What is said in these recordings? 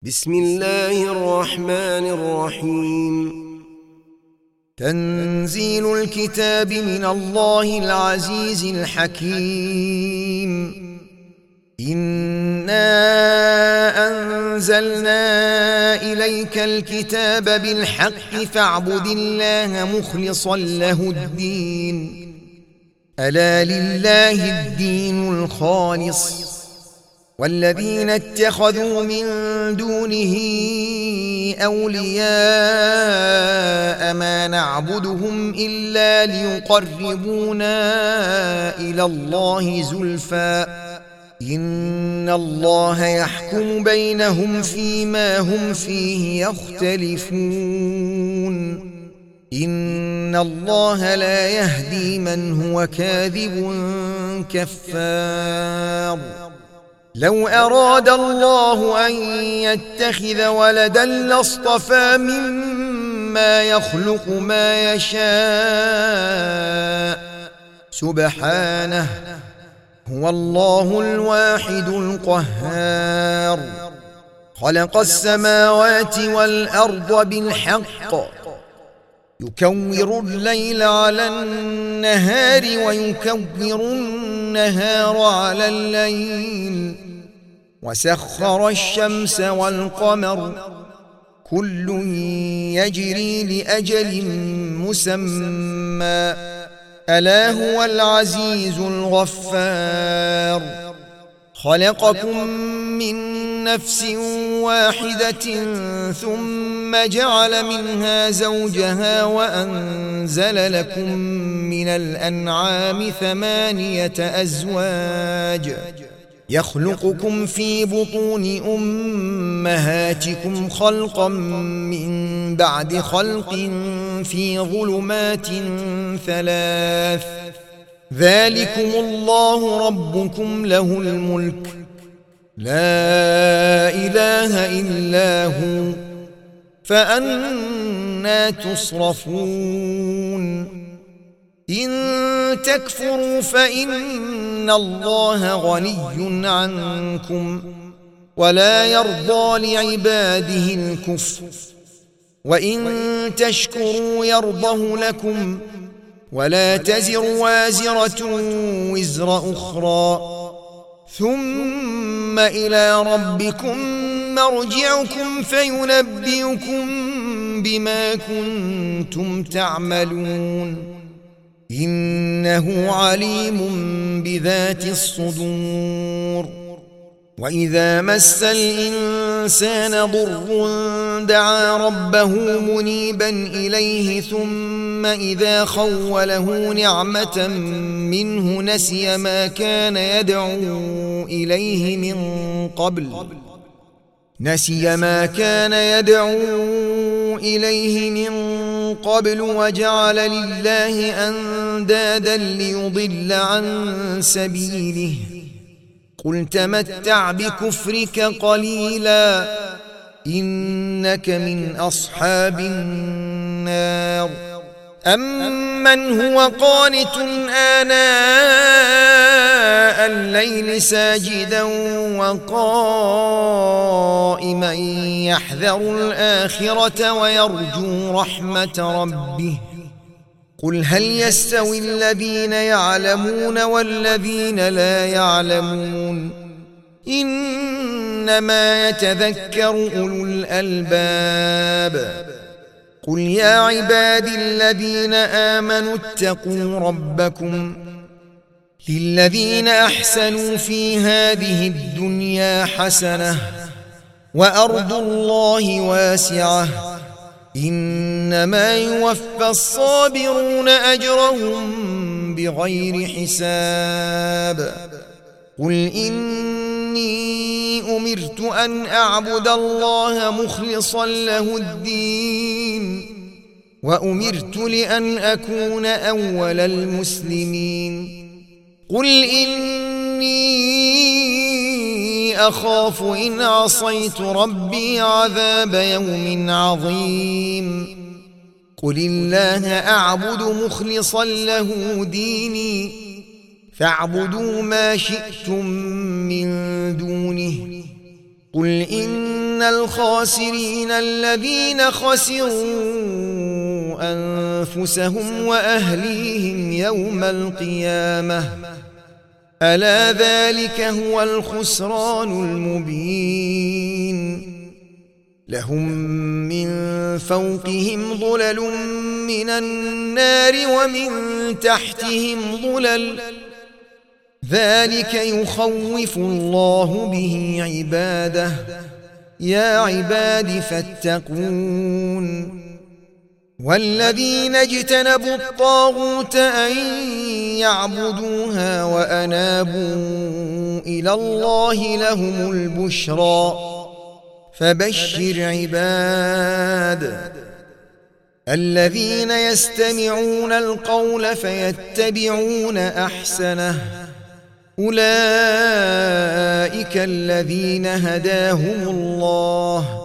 بسم الله الرحمن الرحيم. تنزيل الكتاب من الله العزيز الحكيم. إنا أنزلنا إليك الكتاب بالحق فاعبد الله مخلصا له الدين. ألا لله الدين الخالص والذين اتخذوا من دونه أولياء ما نعبدهم إلا ليقربونا إلى الله زلفى إن الله يحكم بينهم فيما هم فيه يختلفون. إن الله لا يهدي من هو كاذب كفار. لو أراد الله أن يتخذ ولدا لاصطفى مما يخلق ما يشاء سبحانه هو الله الواحد القهار. خلق السماوات والأرض بالحق يكور الليل على النهار ويكور النهار على الليل وسخر الشمس والقمر كل يجري لأجل مسمى ألا هو العزيز الغفار. خلقكم من نفس واحدة ثم جعل منها زوجها وأنزل لكم من الأنعام 8 أزواج يخلقكم في بطون أمهاتكم خلقا من بعد خلق في ظلمات 3 ذلكم الله ربكم له الملك لا إله إلا هو فأنى تصرفون. إن تكفروا فإن الله غني عنكم ولا يرضى لعباده الكفر وإن تشكروا يرضه لكم ولا تزر وازرة وزر أخرى ثم إلى ربكم مرجعكم فينبئكم بما كنتم تعملون إنه عليم بذات الصدور. وإذا مس الإنسان ضر دعا ربه منيبا إليه ثم إذا خوله نعمة منه نسي ما كان يدعو إليه من قبل وجعل لله أندادا ليضل عن سبيله قل تمتع بكفرك قليلا إنك من أصحاب النار. أمن هو قانت آناء الليل ساجدا وقائما يحذر الآخرة ويرجو رحمة ربه قل هل يستوي الذين يعلمون والذين لا يعلمون إنما يتذكر أولو الألباب. قل يا عبادي الذين آمنوا اتقوا ربكم للذين أحسنوا في هذه الدنيا حسنة وأرض الله واسعة إنما يوفى الصابرون أجرهم بغير حساب. قل إني أمرت أن أعبد الله مخلصا له الدين وأمرت لأن أكون أول المسلمين. قل إني أخاف إن عصيت ربي عذاب يوم عظيم. قل الله أعبد مخلصا له ديني فاعبدوا ما شئتم من دونه قل إن الخاسرين الذين خسروا أنفسهم وأهليهم يوم القيامة ألا ذلك هو الخسران المبين لهم من فوقهم ظلل من النار ومن تحتهم ظلل ذلك يخوف الله به عباده يا عباد فاتقون والذين اجتنبوا الطاغوت أن يعبدوها وأنابوا إلى الله لهم البشرى فبشر عباد الذين يستمعون القول فيتبعون أحسنه أولئك الذين هداهم الله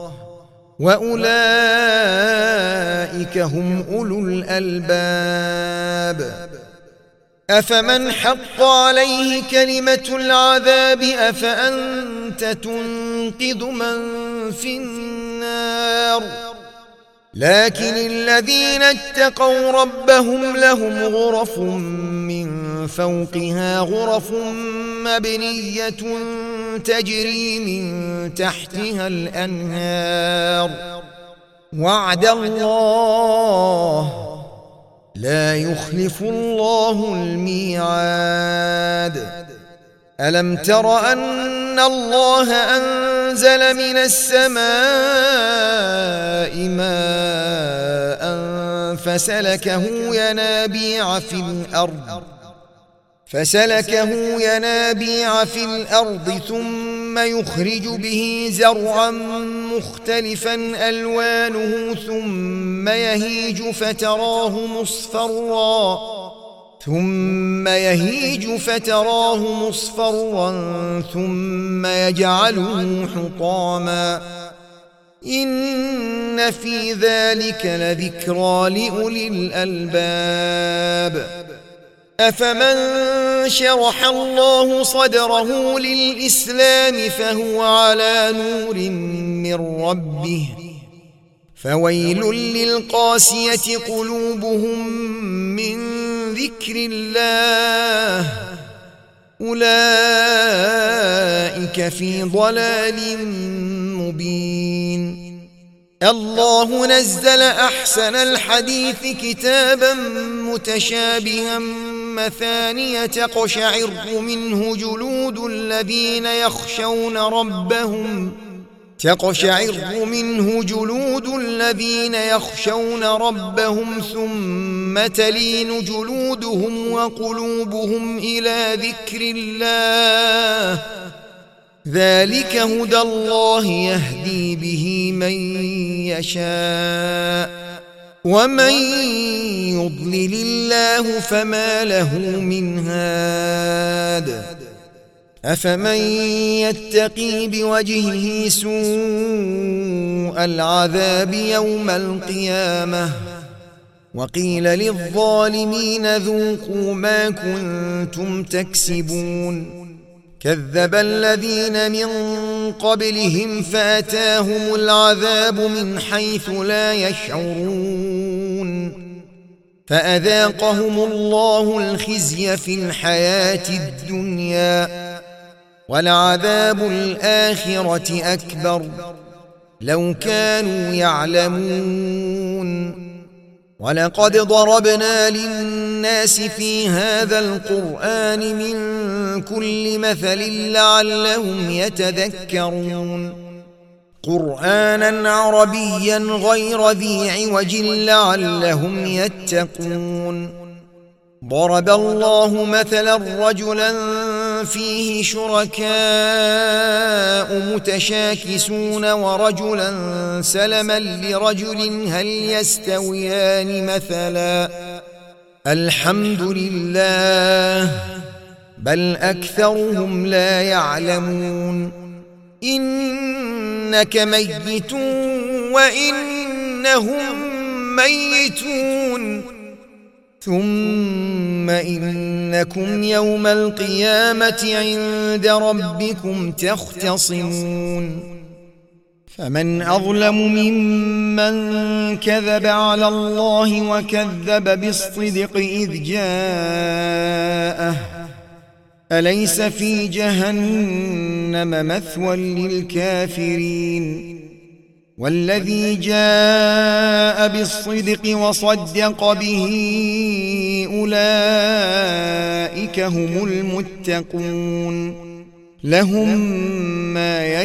وأولئك هم أولو الألباب أفمن حق عليه كلمة العذاب أفأنت تنقذ من في النار لكن الذين اتقوا ربهم لهم غرف من فوقها غرف مبنية تجري من تحتها الأنهار وعد الله لا يخلف الله الميعاد ألم تر أن الله أنزل من السماء ماء فسلكه ينابيع في الأرض ثم يخرج به زرعا مختلفا ألوانه ثم يهيج فتراه مصفرا ثم يجعله حطاما إن في ذلك لذكرى لأولي الألباب أفمن شرح الله صدره للإسلام فهو على نور من ربه فويل للقاسية قلوبهم من ذكر الله أولئك في ضلال مبين الله نزل أحسن الحديث كتابا متشابها مثانية تقشعر منه جلود الذين يخشون ربهم ثم تلين جلودهم وقلوبهم إلى ذكر الله ذلك هدى الله يهدي به من يشاء ومن يضلل الله فما له من هاد أفمن يتقي بوجهه سوء العذاب يوم القيامة وقيل للظالمين ذوقوا ما كنتم تكسبون كذب الذين من قبلهم فأتاهم العذاب من حيث لا يشعرون فأذاقهم الله الخزي في الحياة الدنيا ولعذاب الآخرة أكبر لو كانوا يعلمون ولقد ضربنا للناس في هذا القرآن من كل مثل لعلهم يتذكرون قرآنا عربيا غير ذي عوج لعلهم يتقون ضرب الله مثلا رجلا فيه شركاء متشاكسون ورجلا سلما لرجل هل يستويان مثلا الحمد لله بل أكثرهم لا يعلمون إنك ميت وإنهم ميتون ثم إنكم يوم القيامة عند ربكم تختصمون فمن أظلم ممن كذب على الله وكذب بالصدق إذ جاءه أليس في جهنم مثوى للكافرين والذي جاء بالصدق وصدق به أولئك هم المتقون لهم ما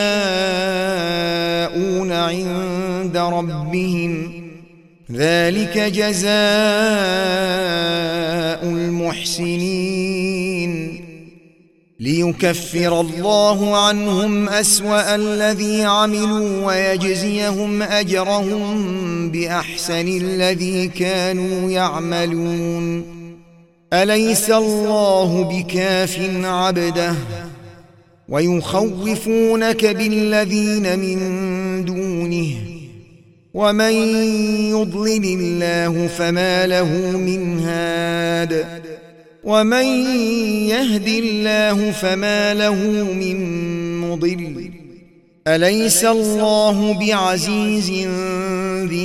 يشاءون عند ربهم ذلك جزاء المحسنين ليكفر الله عنهم أسوأ الذي عملوا ويجزيهم أجرهم بأحسن الذي كانوا يعملون أليس الله بكاف عبده ويخوفونك بالذين من دونه ومن يضلل الله فما له من هاد ومن يهد الله فما له من مضل أليس الله بعزيز ذي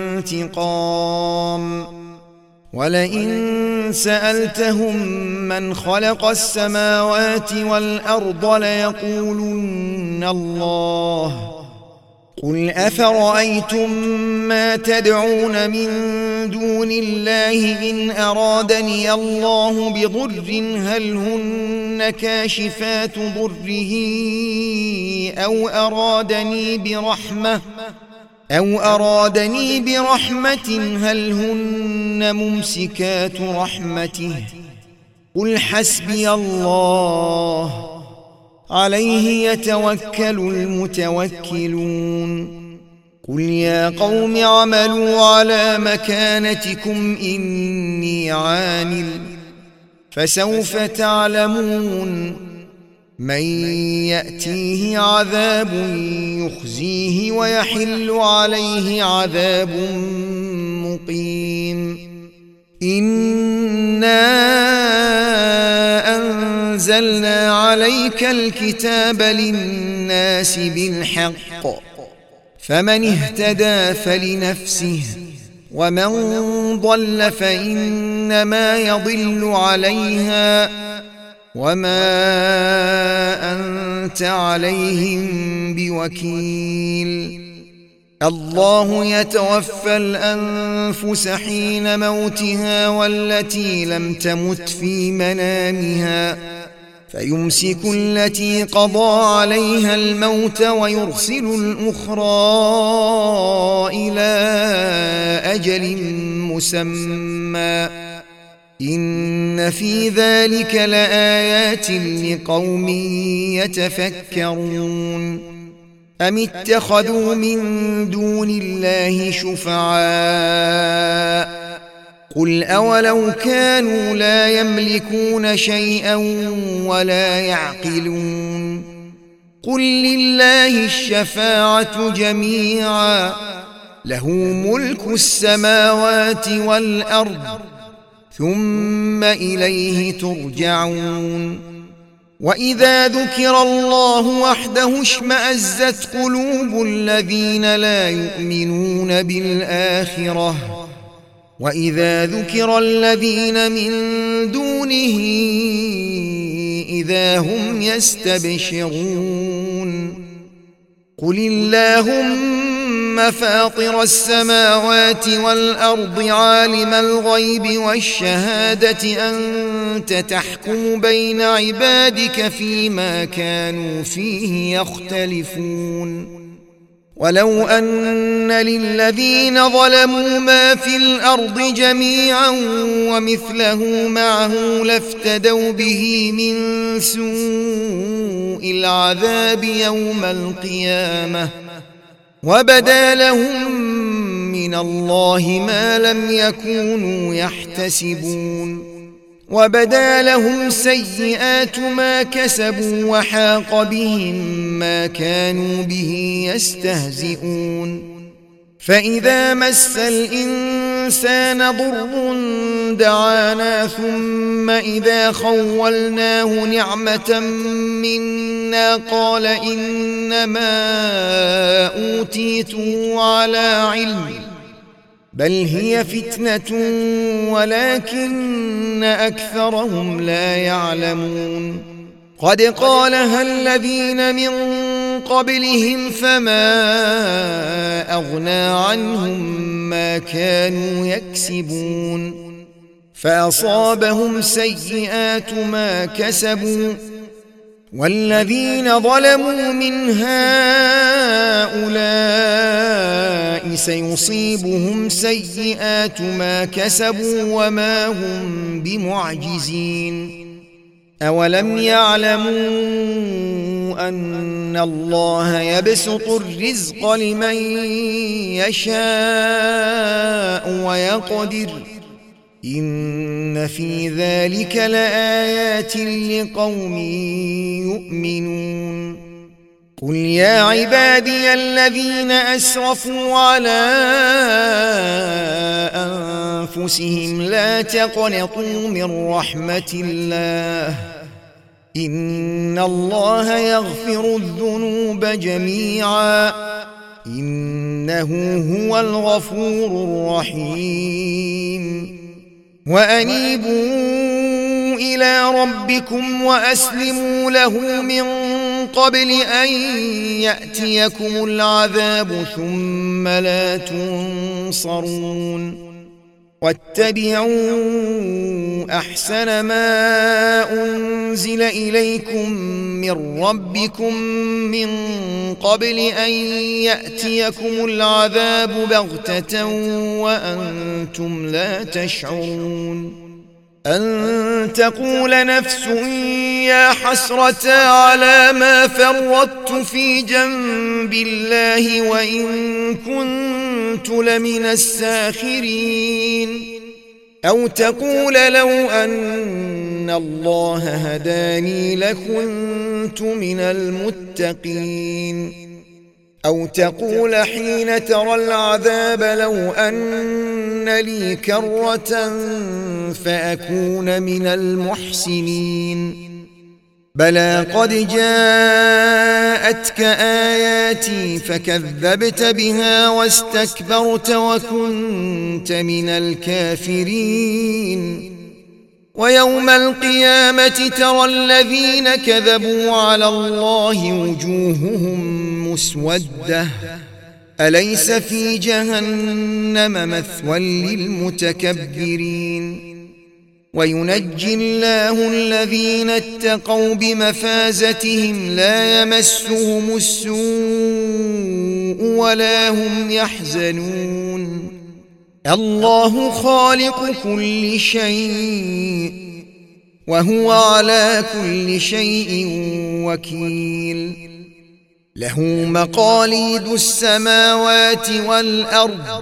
انتقام ولئن سألتهم من خلق السماوات والأرض ليقولن الله قل أفرأيتم ما تدعون من دون الله إن أرادني الله بضر هل هن كاشفات ضره أو أرادني برحمة هل هن ممسكات رحمته قل حسبي الله عليه يتوكل المتوكلون قل يا قوم اعملوا على مكانتكم إني عامل فسوف تعلمون من يأتيه عذاب يخزيه ويحل عليه عذاب مقيم إنا أنزلنا عليك الكتاب للناس بالحق فمن اهتدى فلنفسه ومن ضل فإنما يضل عليها وما أنت عليهم بوكيل الله يتوفى الأنفس حين موتها والتي لم تمت في منامها فيمسك التي قضى عليها الموت ويرسل الأخرى إلى أجل مسمى إن في ذلك لآيات لقوم يتفكرون أم اتخذوا من دون الله شفعاء قل أولو كانوا لا يملكون شيئا ولا يعقلون قل لله الشفاعة جميعا له ملك السماوات والأرض ثم إليه ترجعون وإذا ذكر الله وحده اشمأزت قلوب الذين لا يؤمنون بالآخرة وإذا ذكر الذين من دونه إذا هم يستبشرون قل اللهم فاطر السماوات والأرض عالم الغيب والشهادة أنت تحكم بين عبادك فيما كانوا فيه يختلفون ولو أن للذين ظلموا ما في الأرض جميعا ومثله معه لافتدوا به من سوء العذاب يوم القيامة وبدا لهم من الله ما لم يكونوا يحتسبون وبدا لهم سيئات ما كسبوا وحاق بهم ما كانوا به يستهزئون فإذا مس الإنسان الإنسان ضر دعانا ثم إذا خولناه نعمة منا قال إنما أوتيته على علم بل هي فتنة ولكن أكثرهم لا يعلمون قد قالها الذين من قبلهم فما أغنى عنهم ما كانوا يكسبون فأصابهم سيئات ما كسبوا والذين ظلموا من هؤلاء سيصيبهم سيئات ما كسبوا وما هم بمعجزين أولم يعلموا أن الله يبسط الرزق لمن يشاء ويقدر إن في ذلك لآيات لقوم يؤمنون قل يا عبادي الذين أسرفوا على أنفسهم لا تقنطوا من رحمة الله إن الله يغفر الذنوب جميعا إنه هو الغفور الرحيم وأنيبوا إلى ربكم وأسلموا له من قبل أن يأتيكم العذاب ثم لا تنصرون واتبعوا أحسن ما أنزل إليكم من ربكم من قبل أن يأتيكم العذاب بغتة وأنتم لا تشعرون أن تقول نفس يا حسرة على ما فرطت في جنب الله وإن كنت لمن الساخرين أو تقول لو أن الله هداني لكنت من المتقين أو تقول حين ترى العذاب لو أن لي كرة فأكون من المحسنين بلى قد جاءتك آياتي فكذبت بها واستكبرت وكنت من الكافرين ويوم القيامة ترى الذين كذبوا على الله وجوههم مسودة أليس في جهنم مثوى للمتكبرين وينجي الله الذين اتقوا بمفازتهم لا يمسهم السوء ولا هم يحزنون الله خالق كل شيء وهو على كل شيء وكيل له مقاليد السماوات والأرض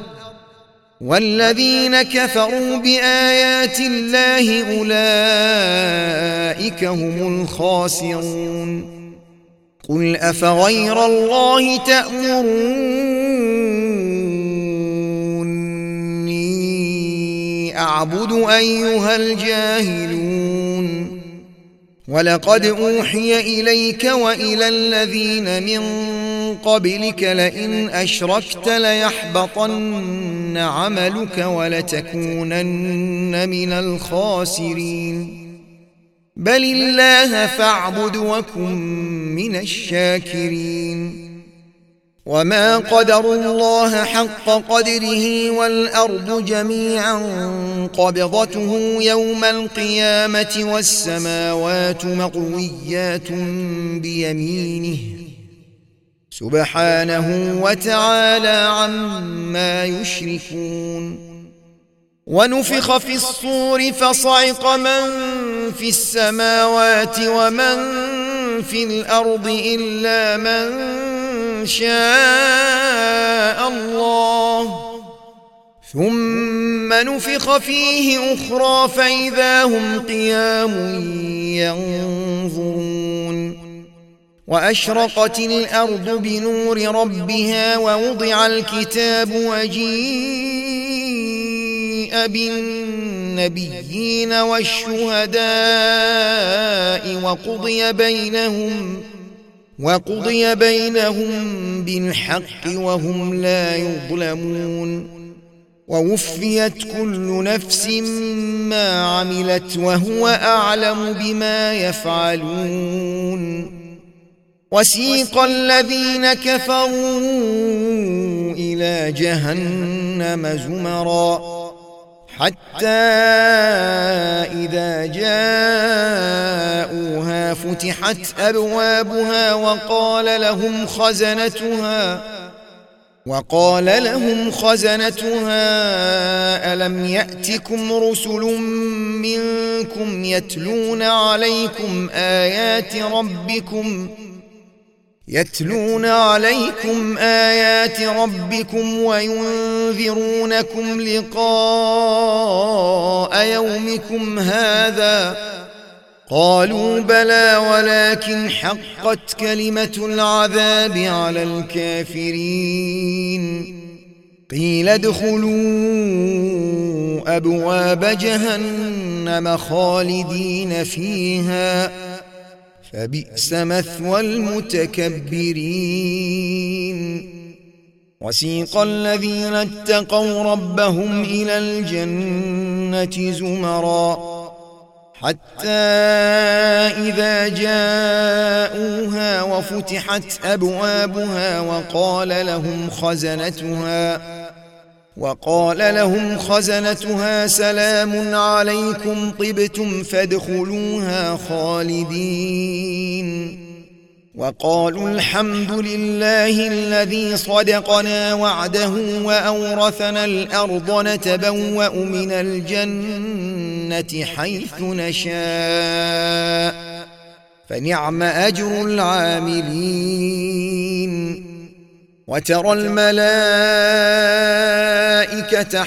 والذين كفروا بآيات الله أولئك هم الخاسرون قل أفغير الله تأمروني أعبد أيها الجاهلون ولقد أوحي إليك وإلى الذين من قبلك لئن أشركت ليحبطن عملك ولتكونن من الخاسرين بل الله فاعبد وكن من الشاكرين وما قدروا الله حق قدره والأرض جميعا قبضته يوم القيامة والسماوات مطويات بيمينه سبحانه وتعالى عما يشركون ونفخ في الصور فصعق من في السماوات ومن في الأرض إلا من شاء الله ثم نفخ فيه أخرى فإذا هم قيام ينظرون وأشرقت الأرض بنور ربها ووضع الكتاب وجيء وجيء بالنبيين والشهداء وقضي بينهم بالحق وهم لا يظلمون ووفيت كل نفس ما عملت وهو أعلم بما يفعلون وسيق الذين كفروا إلى جهنم زمرا حتى إذا جاءوها فتحت أبوابها وقال لهم خزنتها ألم يأتكم رسل منكم يتلون عليكم آيات ربكم وينذرونكم لقاء يومكم هذا قالوا بلى ولكن حقت كلمة العذاب على الكافرين قيل ادخلوا أبواب جهنم خالدين فيها فبئس مثوى المتكبرين وسيق الذين اتقوا ربهم إلى الجنة زمرا حتى إذا جاءوها وفتحت أبوابها وقال لهم خزنتها سلام عليكم طبتم فادخلوها خالدين وقالوا الحمد لله الذي صدقنا وعده وأورثنا الأرض نتبوأ من الجنة حيث نشاء فنعم أجر العاملين وترى الملائكة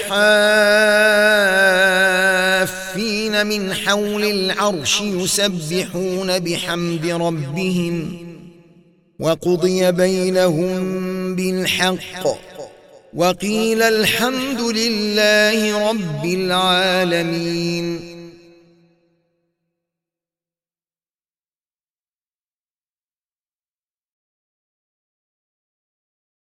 حافين من حول العرش يسبحون بحمد ربهم وقضي بينهم بالحق وقيل الحمد لله رب العالمين.